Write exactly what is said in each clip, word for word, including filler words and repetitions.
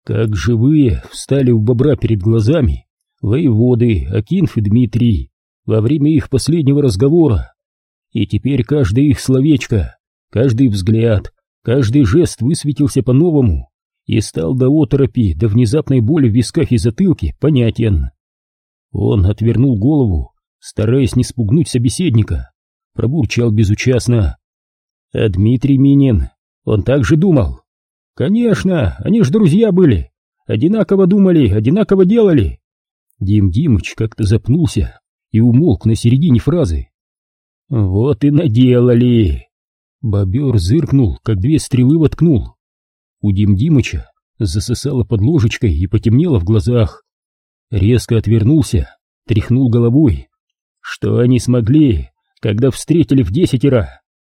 Как живые встали у бобра перед глазами воеводы Акинф и Дмитрий во время их последнего разговора. И теперь каждое их словечко, каждый взгляд, каждый жест высветился по-новому и стал до оторопи, до внезапной боли в висках и затылке понятен. Он отвернул голову, стараясь не спугнуть собеседника, пробурчал безучастно. А Дмитрий Минин, он так же думал. Конечно, они ж друзья были, одинаково думали, одинаково делали. Дим Димыч как-то запнулся и умолк на середине фразы. Вот и наделали. Бобер зыркнул, как две стрелы воткнул. У Дим Димыча засосало под ложечкой и потемнело в глазах. Резко отвернулся, тряхнул головой. Что они смогли, когда встретили в десятеро?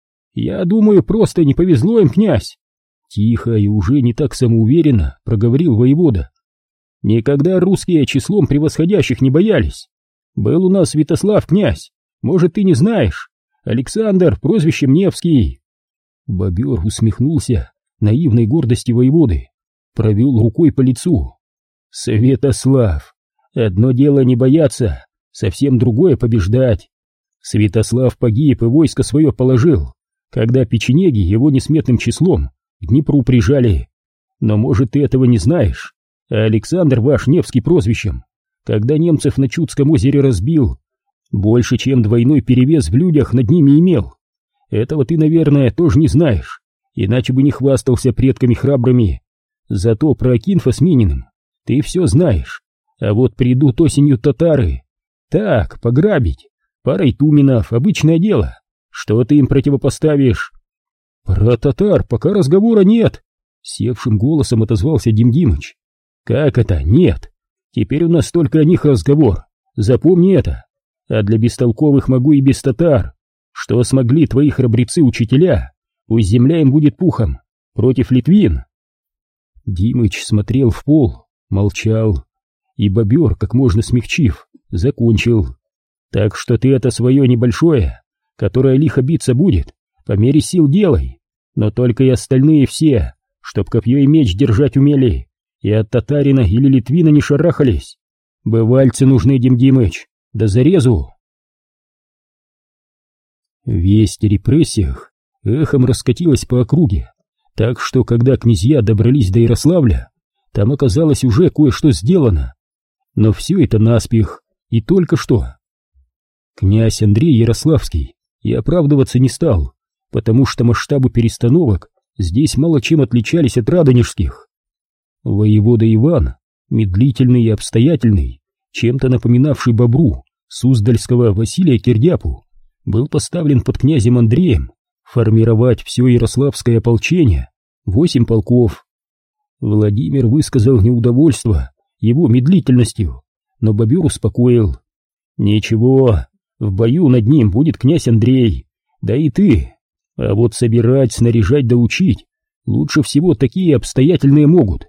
Я думаю, просто не повезло им, князь. Тихо и уже не так самоуверенно проговорил воевода. Никогда русские числом превосходящих не боялись. Был у нас Святослав, князь, может, ты не знаешь. Александр, прозвищем Невский. Бобер усмехнулся наивной гордости воеводы, провел рукой по лицу. Святослав, одно дело не бояться, совсем другое побеждать. Святослав погиб и войско свое положил, когда печенеги его несметным числом к Днепру прижали. Но, может, ты этого не знаешь, а Александр ваш Невский прозвищем, когда немцев на Чудском озере разбил, больше, чем двойной перевес в людях над ними имел. Этого ты, наверное, тоже не знаешь, иначе бы не хвастался предками храбрыми. Зато про Акинфа с Мининым ты все знаешь. А вот придут осенью татары. Так, пограбить. Парой туменов, обычное дело. Что ты им противопоставишь? Про татар пока разговора нет, севшим голосом отозвался Дим Димыч. Как это нет? Теперь у нас только о них разговор. Запомни это. А для бестолковых могу и без татар. Что смогли твои храбрецы-учителя, пусть земля им будет пухом, против литвин. Димыч смотрел в пол, молчал, и бобер, как можно смягчив, закончил. Так что ты это свое небольшое, которое лихо биться будет, по мере сил делай, но только и остальные все, чтоб копье и меч держать умели, и от татарина или литвина не шарахались. Бывальцы нужны, Дим Димыч, да зарезу. Весть о репрессиях эхом раскатилась по округе, так что, когда князья добрались до Ярославля, там оказалось уже кое-что сделано. Но все это наспех, и только что. Князь Андрей Ярославский и оправдываться не стал, потому что масштабы перестановок здесь мало чем отличались от радонежских. Воевода Иван, медлительный и обстоятельный, чем-то напоминавший бобру суздальского Василия Кирдяпу, был поставлен под князем Андреем формировать все ярославское ополчение, восемь полков. Владимир высказал неудовольство его медлительностью, но бобер успокоил. Ничего, в бою над ним будет князь Андрей, да и ты. А вот собирать, снаряжать да учить лучше всего такие обстоятельные могут.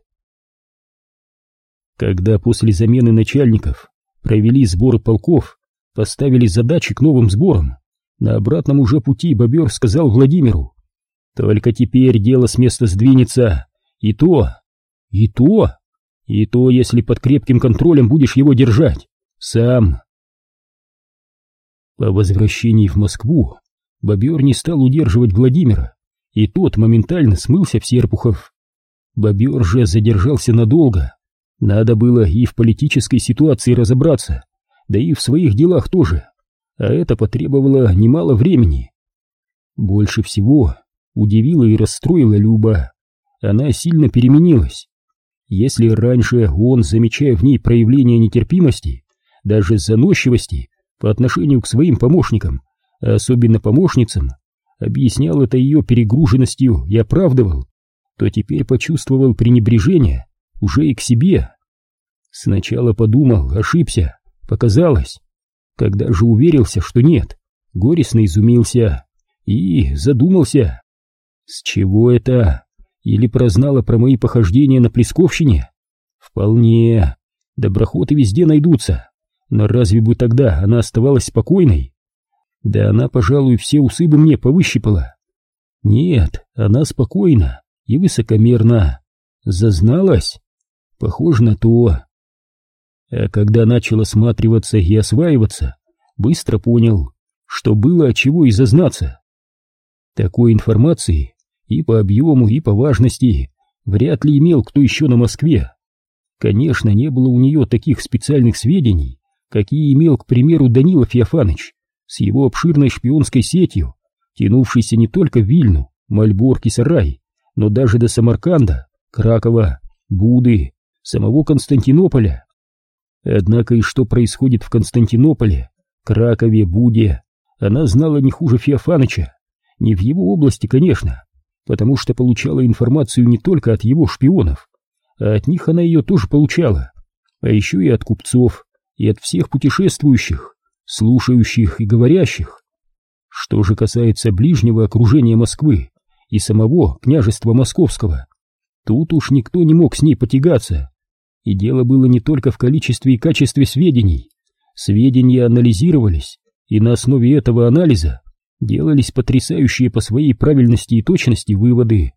Когда после замены начальников провели сборы полков, поставили задачи к новым сборам, на обратном уже пути бобер сказал Владимиру: только теперь дело с места сдвинется, и то, и то, и то, если под крепким контролем будешь его держать, сам. По возвращении в Москву бобер не стал удерживать Владимира, и тот моментально смылся в Серпухов. Бобер же задержался надолго, надо было и в политической ситуации разобраться, да и в своих делах тоже, а это потребовало немало времени. Больше всего удивила и расстроила Люба. Она сильно переменилась. Если раньше он, замечая в ней проявление нетерпимости, даже заносчивости по отношению к своим помощникам, а особенно помощницам, объяснял это ее перегруженностью и оправдывал, то теперь почувствовал пренебрежение уже и к себе. Сначала подумал, ошибся, показалось. Когда же уверился, что нет, горестно изумился и задумался. С чего это? Или прознала про мои похождения на Плесковщине? Вполне. Доброходы везде найдутся. Но разве бы тогда она оставалась спокойной? Да она, пожалуй, все усы бы мне повыщипала. Нет, она спокойна и высокомерна. Зазналась? Похоже на то. А когда начал осматриваться и осваиваться, быстро понял, что было от чего и зазнаться. Такой информации и по объему, и по важности вряд ли имел кто еще на Москве. Конечно, не было у нее таких специальных сведений, какие имел, к примеру, Данила Феофаныч с его обширной шпионской сетью, тянувшейся не только в Вильну, Мальборг и Сарай, но даже до Самарканда, Кракова, Буды, самого Константинополя. Однако и что происходит в Константинополе, Кракове, Буде, она знала не хуже Феофаныча, не в его области, конечно, потому что получала информацию не только от его шпионов, а от них она ее тоже получала, а еще и от купцов, и от всех путешествующих, слушающих и говорящих. Что же касается ближнего окружения Москвы и самого княжества Московского, тут уж никто не мог с ней потягаться, и дело было не только в количестве и качестве сведений. Сведения анализировались, и на основе этого анализа делались потрясающие по своей правильности и точности выводы.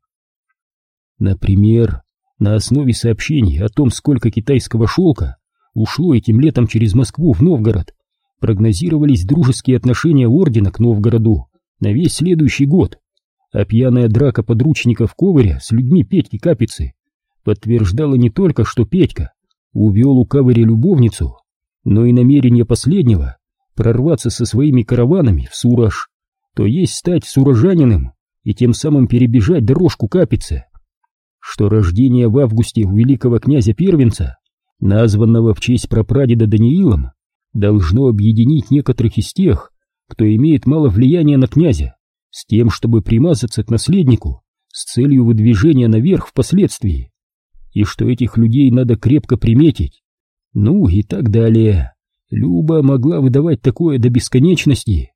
Например, на основе сообщений о том, сколько китайского шелка ушло этим летом через Москву в Новгород, прогнозировались дружеские отношения ордена к Новгороду на весь следующий год, а пьяная драка подручников Ковыря с людьми Петьки Капицы подтверждала не только, что Петька увел у Кавыря любовницу, но и намерение последнего прорваться со своими караванами в Сураж, то есть стать суражанином и тем самым перебежать дорожку Капицы, что рождение в августе у великого князя-первенца, названного в честь прапрадеда Даниилом, должно объединить некоторых из тех, кто имеет мало влияния на князя, с тем, чтобы примазаться к наследнику с целью выдвижения наверх впоследствии, и что этих людей надо крепко приметить, ну и так далее. Люба могла выдавать такое до бесконечности.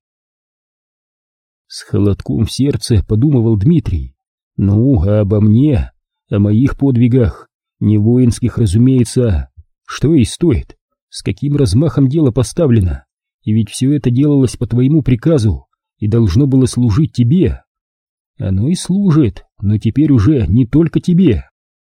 С холодком в сердце подумывал Дмитрий. Ну, а обо мне, о моих подвигах, не воинских, разумеется, что и стоит, с каким размахом дело поставлено, и ведь все это делалось по твоему приказу и должно было служить тебе. Оно и служит, но теперь уже не только тебе.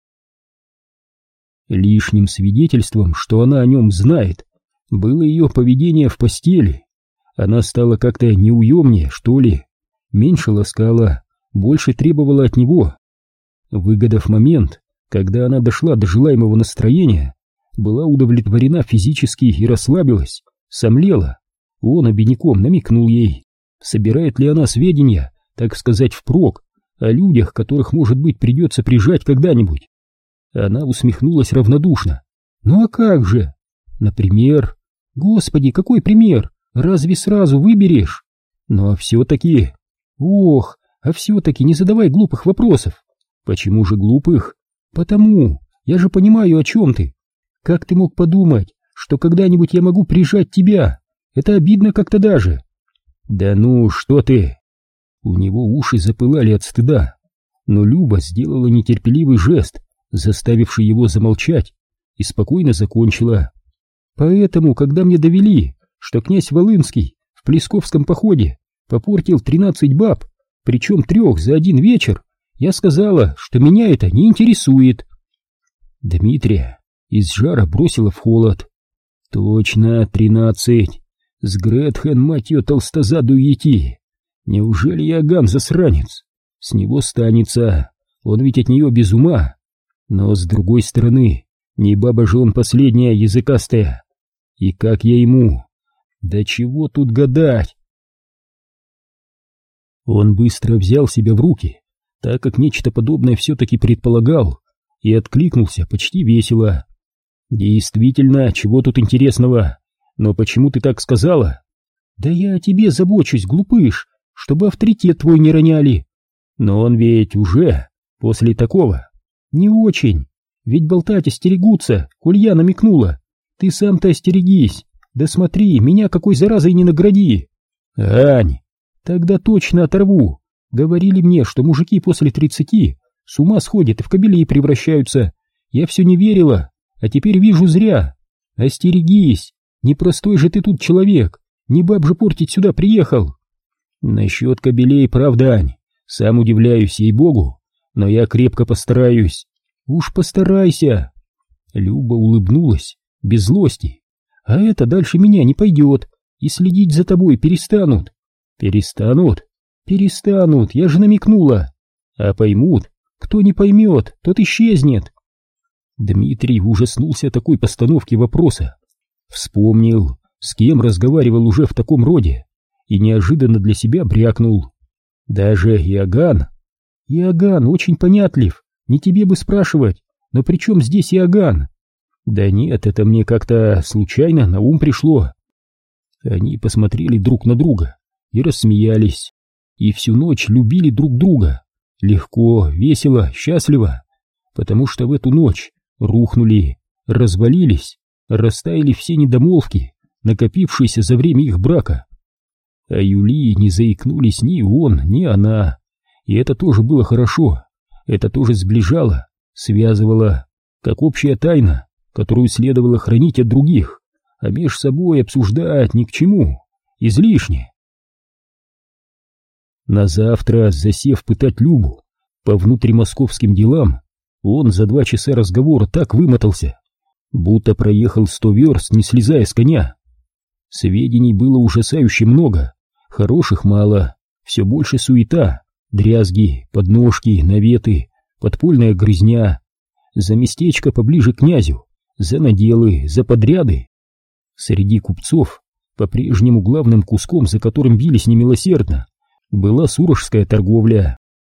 Лишним свидетельством, что она о нем знает, было ее поведение в постели. Она стала как-то неуемнее, что ли, меньше ласкала, больше требовала от него. Выгодав момент, когда она дошла до желаемого настроения, была удовлетворена физически и расслабилась, сомлела. Он обиняком намекнул ей, собирает ли она сведения, так сказать, впрок, о людях, которых, может быть, придется прижать когда-нибудь. Она усмехнулась равнодушно. Ну а как же? Например? Господи, какой пример? Разве сразу выберешь? Ну а все-таки... Ох, а все-таки не задавай глупых вопросов. Почему же глупых? Потому, я же понимаю, о чем ты. Как ты мог подумать, что когда-нибудь я могу прижать тебя? Это обидно как-то даже. Да ну, что ты? У него уши запылали от стыда, но Люба сделала нетерпеливый жест, заставивший его замолчать, и спокойно закончила. Поэтому, когда мне довели, что князь Волынский в Плесковском походе попортил тринадцать баб, причем трех за один вечер, я сказала, что меня это не интересует. Дмитрия из жара бросила в холод. Точно, тринадцать. С Гретхен, мать ее, толстозадую идти. Неужели Иоганн засранец? С него станется, он ведь от нее без ума. Но с другой стороны, не баба же он последняя языкастая. И как я ему? Да чего тут гадать? Он быстро взял себя в руки, так как нечто подобное все-таки предполагал, и откликнулся почти весело. Действительно, чего тут интересного? Но почему ты так сказала? Да я о тебе забочусь, глупыш, чтобы авторитет твой не роняли. Но он ведь уже после такого... Не очень, ведь болтать остерегутся, коль я намекнула. Ты сам-то остерегись, да смотри, меня какой заразой не награди. Ань, тогда точно оторву. Говорили мне, что мужики после тридцати с ума сходят и в кобелей превращаются. Я все не верила, а теперь вижу зря. Остерегись, непростой же ты тут человек, не баб же портить сюда приехал. Насчет кобелей, правда, Ань, сам удивляюсь, ей-богу. Но я крепко постараюсь. Уж постарайся. Люба улыбнулась, без злости. А это дальше меня не пойдет, и следить за тобой перестанут. Перестанут? Перестанут, я же намекнула. А поймут? Кто не поймет, тот исчезнет. Дмитрий ужаснулся такой постановке вопроса. Вспомнил, с кем разговаривал уже в таком роде, и неожиданно для себя брякнул. Даже Иоганн. Иоганн очень понятлив, не тебе бы спрашивать, но при чем здесь Иоганн? Да нет, это мне как-то случайно на ум пришло. Они посмотрели друг на друга и рассмеялись, и всю ночь любили друг друга, легко, весело, счастливо, потому что в эту ночь рухнули, развалились, растаяли все недомолвки, накопившиеся за время их брака. А Юлии не заикнулись ни он, ни она, и это тоже было хорошо, это тоже сближало, связывало, как общая тайна, которую следовало хранить от других, а меж собой обсуждать ни к чему, излишне. На завтра, засев пытать Любу по внутримосковским делам, он за два часа разговора так вымотался, будто проехал сто верст, не слезая с коня. Сведений было ужасающе много, хороших мало, все больше суета, дрязги, подножки, наветы, подпольная грызня, за местечко поближе к князю, за наделы, за подряды. Среди купцов по-прежнему главным куском, за которым бились немилосердно, была сурожская торговля.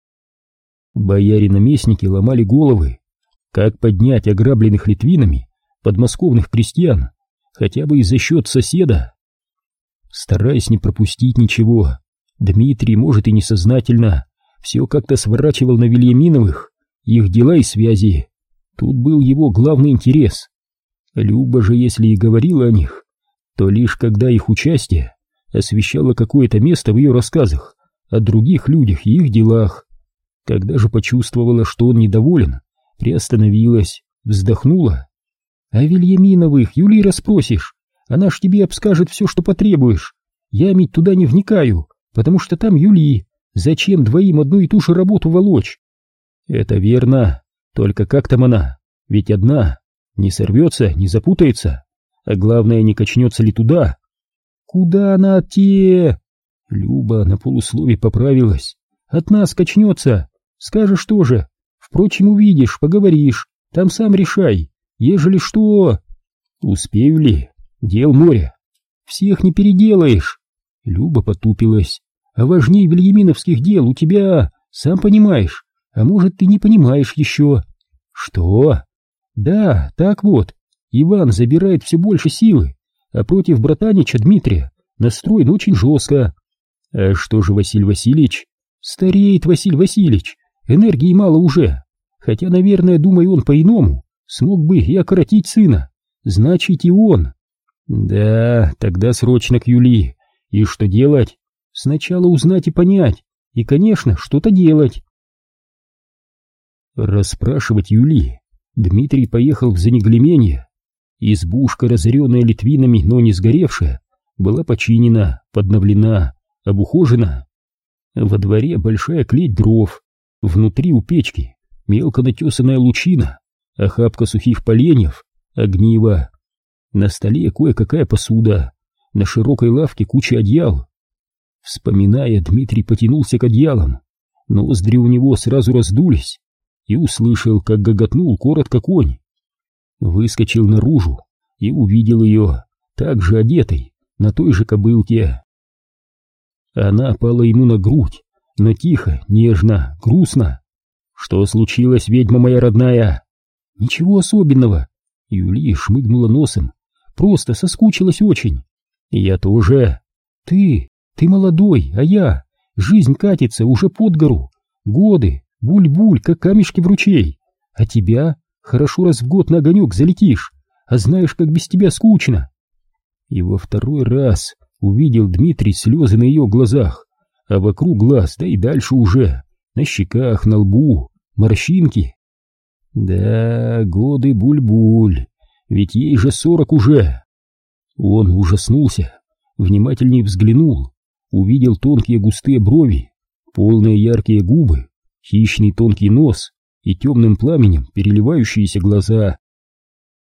Бояре-наместники ломали головы, как поднять ограбленных литвинами подмосковных крестьян, хотя бы и за счет соседа. Стараясь не пропустить ничего, Дмитрий, может и несознательно, все как-то сворачивал на Вельяминовых, их дела и связи. Тут был его главный интерес. Люба же, если и говорила о них, то лишь когда их участие освещало какое-то место в ее рассказах о других людях и их делах. Когда же почувствовала, что он недоволен, приостановилась, вздохнула. «А Вельяминовых Юлии расспросишь, она ж тебе обскажет все, что потребуешь. Я ведь туда не вникаю, потому что там Юлии. Зачем двоим одну и ту же работу волочь?» «Это верно, только как там она? Ведь одна, не сорвется, не запутается, а главное, не качнется ли туда?» «Куда она от те?» Люба на полуслове поправилась. «От нас качнется. Скажешь тоже. Впрочем, увидишь, поговоришь. Там сам решай. Ежели что...» «Успею ли? Дел море. Всех не переделаешь». Люба потупилась. «А важней вельяминовских дел у тебя, сам понимаешь. А может, ты не понимаешь еще». «Что?» «Да, так вот. Иван забирает все больше силы, а против братанича Дмитрия настроен очень жестко». «А что же Василий Васильевич?» «Стареет Василий Васильевич, энергии мало уже. Хотя, наверное, думаю, он по-иному смог бы и окоротить сына. Значит, и он». «Да, тогда срочно к Юлии. И что делать?» «Сначала узнать и понять. И, конечно, что-то делать». Расспрашивать Юлии Дмитрий поехал в Занеглеменье. Избушка, разоренная литвинами, но не сгоревшая, была починена, подновлена, обухожена. Во дворе большая клеть дров, внутри у печки мелко натесанная лучина, охапка сухих поленьев, огниво. На столе кое-какая посуда, на широкой лавке куча одеял. Вспоминая, Дмитрий потянулся к одеялам, ноздри у него сразу раздулись, и услышал, как гоготнул коротко конь. Выскочил наружу и увидел ее, также одетой, на той же кобылке. Она пала ему на грудь, но тихо, нежно, грустно. «Что случилось, ведьма моя родная?» «Ничего особенного». Юлия шмыгнула носом. «Просто соскучилась очень». «Я тоже». «Ты, ты молодой, а я... Жизнь катится уже под гору. Годы, буль-буль, как камешки в ручей. А тебя? Хорошо раз в год на огонек залетишь, а знаешь, как без тебя скучно». И во второй раз увидел Дмитрий слезы на ее глазах, а вокруг глаз, да и дальше уже, на щеках, на лбу, морщинки. Да, годы буль-буль, ведь ей же сорок уже. Он ужаснулся, внимательней взглянул, увидел тонкие густые брови, полные яркие губы, хищный тонкий нос и темным пламенем переливающиеся глаза.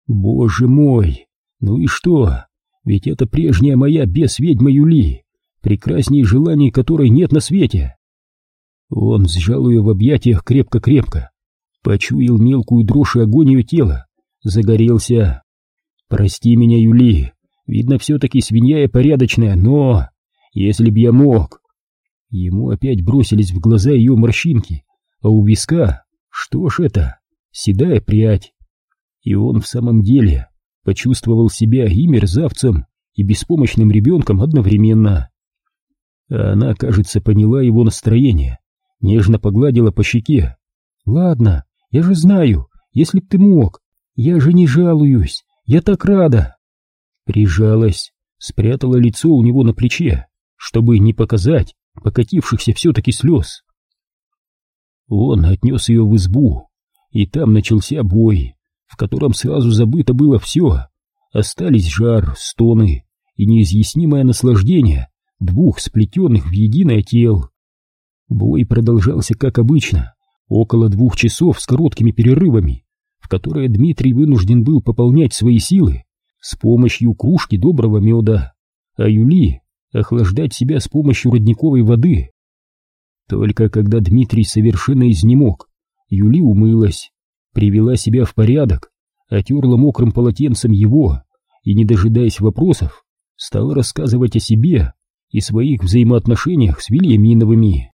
Боже мой, ну и что? Ведь это прежняя моя бес-ведьма Юли, прекрасней желаний которой нет на свете. Он сжал ее в объятиях крепко-крепко, почуял мелкую дрожь и огонь ее тела, загорелся. Прости меня, Юли, видно, все-таки свинья я порядочная, но... Если б я мог... Ему опять бросились в глаза ее морщинки, а у виска, что ж это, седая прядь. И он в самом деле почувствовал себя и мерзавцем, и беспомощным ребенком одновременно. А она, кажется, поняла его настроение, нежно погладила по щеке. «Ладно, я же знаю, если б ты мог, я же не жалуюсь, я так рада!» Прижалась, спрятала лицо у него на плече, чтобы не показать покатившихся все-таки слез. Он отнес ее в избу, и там начался бой, в котором сразу забыто было все. Остались жар, стоны и неизъяснимое наслаждение двух сплетенных в единое тел. Бой продолжался как обычно, около двух часов с короткими перерывами, в которые Дмитрий вынужден был пополнять свои силы с помощью кружки доброго меда, а Юли охлаждать себя с помощью родниковой воды. Только когда Дмитрий совершенно изнемог, Юли умылась, привела себя в порядок, отерла мокрым полотенцем его и, не дожидаясь вопросов, стала рассказывать о себе и своих взаимоотношениях с Вельяминовыми.